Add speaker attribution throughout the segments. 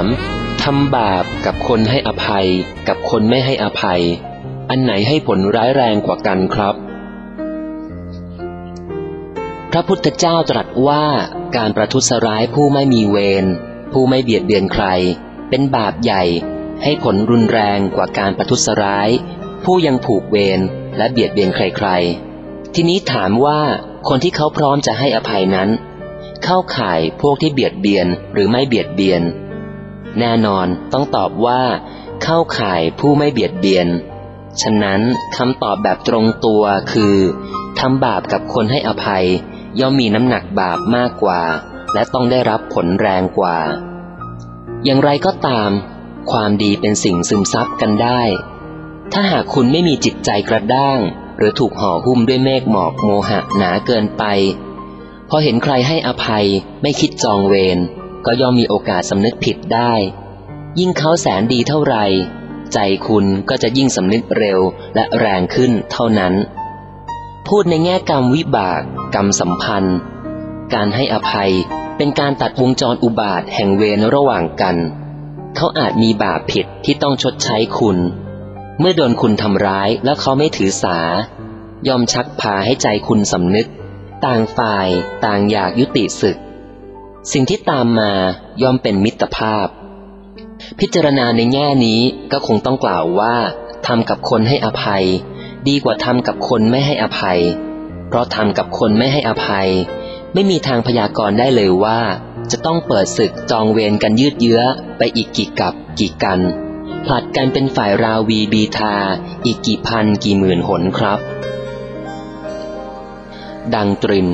Speaker 1: ามทำบาปกับคนให้อภัยกับคนไม่ให้อภัยอันไหนให้ผลร้ายแรงกว่ากันครับพระพุทธเจ้าตรัสว่าการประทุษร้ายผู้ไม่มีเวรผู้ไม่เบียดเบียนใครเป็นบาปใหญ่ให้ผลรุนแรงกว่าการประทุษร้ายผู้ยังผูกเวรและเบียดเบียนใครๆทีนี้ถามว่าคนที่เขาพร้อมจะให้อภัยนั้นเข้าข่ายพวกที่เบียดเบียนหรือไม่เบียดเบียนแน่นอนต้องตอบว่าเข้าข่ายผู้ไม่เบียดเบียนฉะนั้นคำตอบแบบตรงตัวคือทำบาปกับคนให้อภัยย่อมมีน้ำหนักบาปมากกว่าและต้องได้รับผลแรงกว่าอย่างไรก็ตามความดีเป็นสิ่งซึมซับกันได้ถ้าหากคุณไม่มีจิตใจกระด้างหรือถูกห่อหุ้มด้วยเมฆหมอกโมหะหนาเกินไปพอเห็นใครให้อภัยไม่คิดจองเวรก็ย่อมมีโอกาสสำนึกผิดได้ยิ่งเขาแสนดีเท่าไรใจคุณก็จะยิ่งสำนึกเร็วและแรงขึ้นเท่านั้นพูดในแง่กรรมวิบากกรรมสัมพันธ์การให้อภัยเป็นการตัดวงจรอุบาทแห่งเวรระหว่างกันเขาอาจมีบาปผิดที่ต้องชดใช้คุณเมื่อโดนคุณทำร้ายแล้วเขาไม่ถือสาย่อมชักพาให้ใจคุณสำนึกต่างฝ่ายต่างอยากยุติศึกสิ่งที่ตามมาย่อมเป็นมิตรภาพพิจารณาในแง่นี้ก็คงต้องกล่าวว่าทำกับคนให้อภัยดีกว่าทำกับคนไม่ให้อภัยเพราะทำกับคนไม่ให้อภัยไม่มีทางพยากรณ์ได้เลยว่าจะต้องเปิดศึกจองเวรกันยืดเยื้อไปอีกกี่กับกี่กันผลัดกันเป็นฝ่ายราวีบีทาอีกกี่พันกี่หมื่นหนครับดังตริน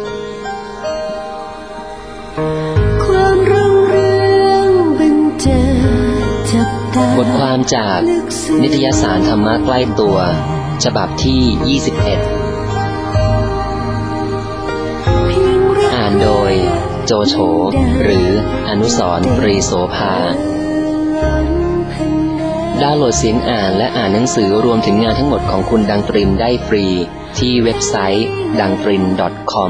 Speaker 2: ความรุ่งเรืองบันเจิดจับตา
Speaker 1: บทความจากนิตยสารธรรมะใกล้ตัวฉบับที่ 21อ่านโดยโจโฉหรืออนุสรณ์ ปรีโสภาดาวน์โหลดเสียงอ่านและอ่านหนังสือรวมถึงงานทั้งหมดของคุณดังตรินได้ฟรีที่เว็บไซต์dangtrin.com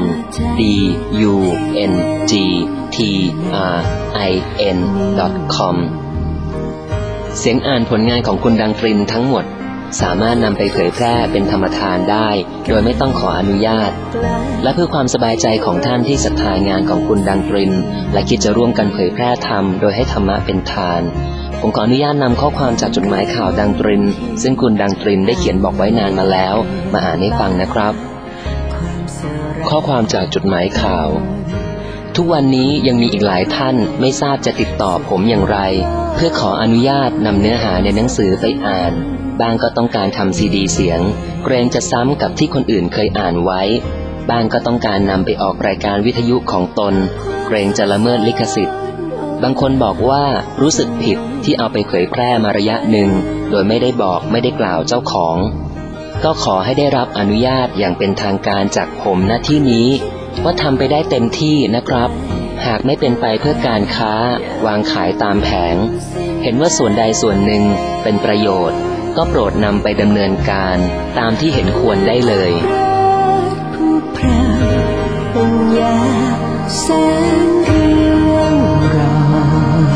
Speaker 1: dungtrin.com เสียงอ่านผลงานของคุณดังตรินทั้งหมดสามารถนำไปเผยแพร่เป็นธรรมทานได้โดยไม่ต้องขออนุญาตและเพื่อความสบายใจของท่านที่ศรัทธางานของคุณดังตรินและคิดจะร่วมกันเผยแพร่ธรรมโดยให้ธรรมะเป็นทานผมขออนุญาตนำข้อความจากจดหมายข่าวดังตรินซึ่งคุณดังตรินได้เขียนบอกไว้นานมาแล้วมาอ่านให้ฟังนะครับข้อความจากจดหมายข่าวทุกวันนี้ยังมีอีกหลายท่านไม่ทราบจะติดต่อผมอย่างไรเพื่อขออนุญาตนำเนื้อหาในหนังสือไปอ่านบางก็ต้องการทำซีดีเสียงเกรงจะซ้ำกับที่คนอื่นเคยอ่านไว้บางก็ต้องการนำไปออกรายการวิทยุของตนเกรงจะละเมิดลิขสิทธิ์บางคนบอกว่ารู้สึกผิดที่เอาไปเผยแพร่มาระยะหนึ่งโดยไม่ได้บอกไม่ได้กล่าวเจ้าของก็ขอให้ได้รับอนุญาตอย่างเป็นทางการจากผมณที่นี้ว่าทำไปได้เต็มที่นะครับหากไม่เป็นไปเพื่อการค้าวางขายตามแผงเห็นว่าส่วนใดส่วนหนึ่งเป็นประโยชน์ก็โปรดนำไปดำเนินการตามที่เห็นควรได้เลย
Speaker 2: ผู้พรางปัญญาแสนเรืองรอง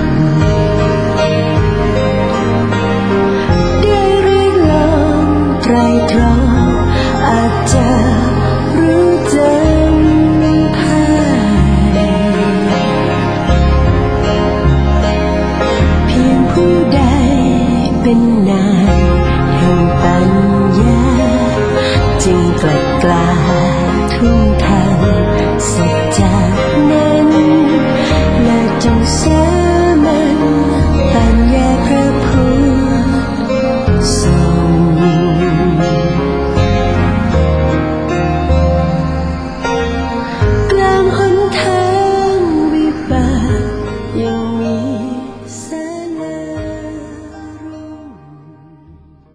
Speaker 2: ได้ริลองไตรตรองอาจจะรู้จำภายเพียงผู้ใดเป็นนายแห่งปัญญาจึงกลัดกล้าทุ่มทางสัจจะนั้นและจงแส